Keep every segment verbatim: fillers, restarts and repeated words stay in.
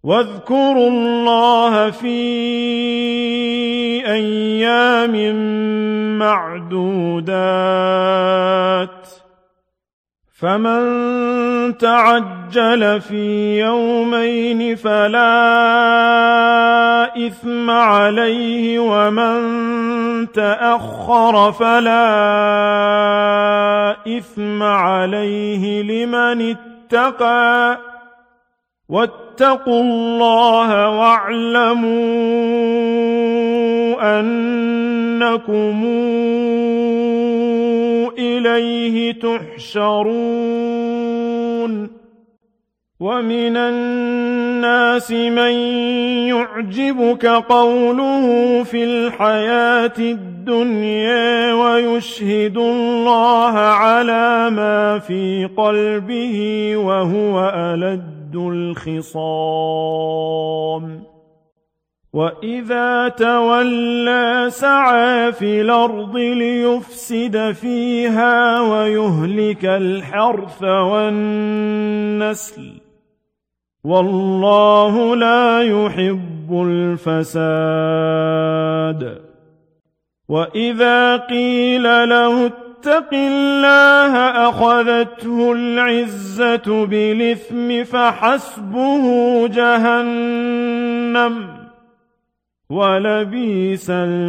واذكروا الله في أيام معدودات فمن تعجل في يومين فلا إثم عليه ومن تأخر فلا إثم عليه لمن اتقى واتقوا الله واعلموا أنكم إليه تحشرون ومن الناس من يعجبك قوله في الحياة الدنيا ويشهد الله على ما في قلبه وهو ألد الخصام وإذا تولى سعى في الأرض ليفسد فيها ويهلك الحرث والنسل والله لا يحب الفساد وإذا قيل له اتق الله أخذته العزة بالإثم فحسبه جهنم ولبئس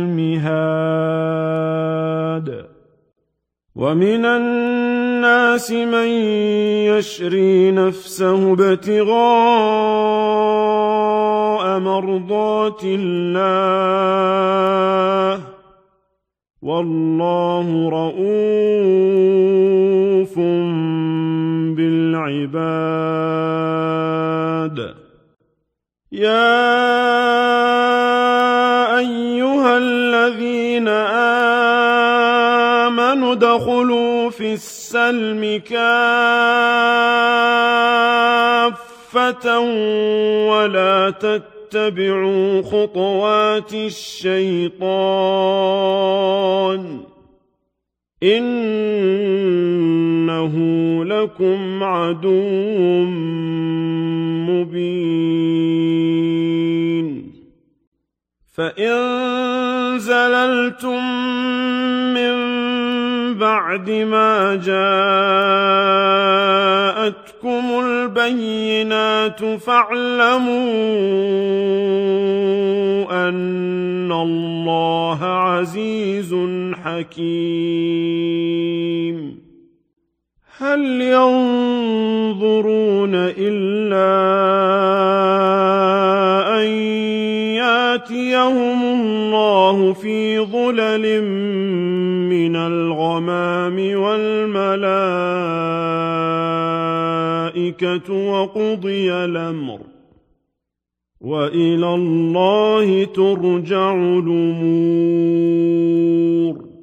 المهاد ومن الناس من يشري نفسه ابتغاء مرضات الله والله رءوف بالعباد يا أيها الذين آمنوا ادخلوا في السلم كافة ولا تتبعوا خطوات الشيطان إنه لكم عدو مبين فإن زللتم من بعد ما جاءتكم البينات فاعلموا أن الله عزيز حكيم هل ينظرون إلا أن يأتيهم الله في ظلل من الغمام والملائكة وقضي الأمر وإلى الله ترجع الأمور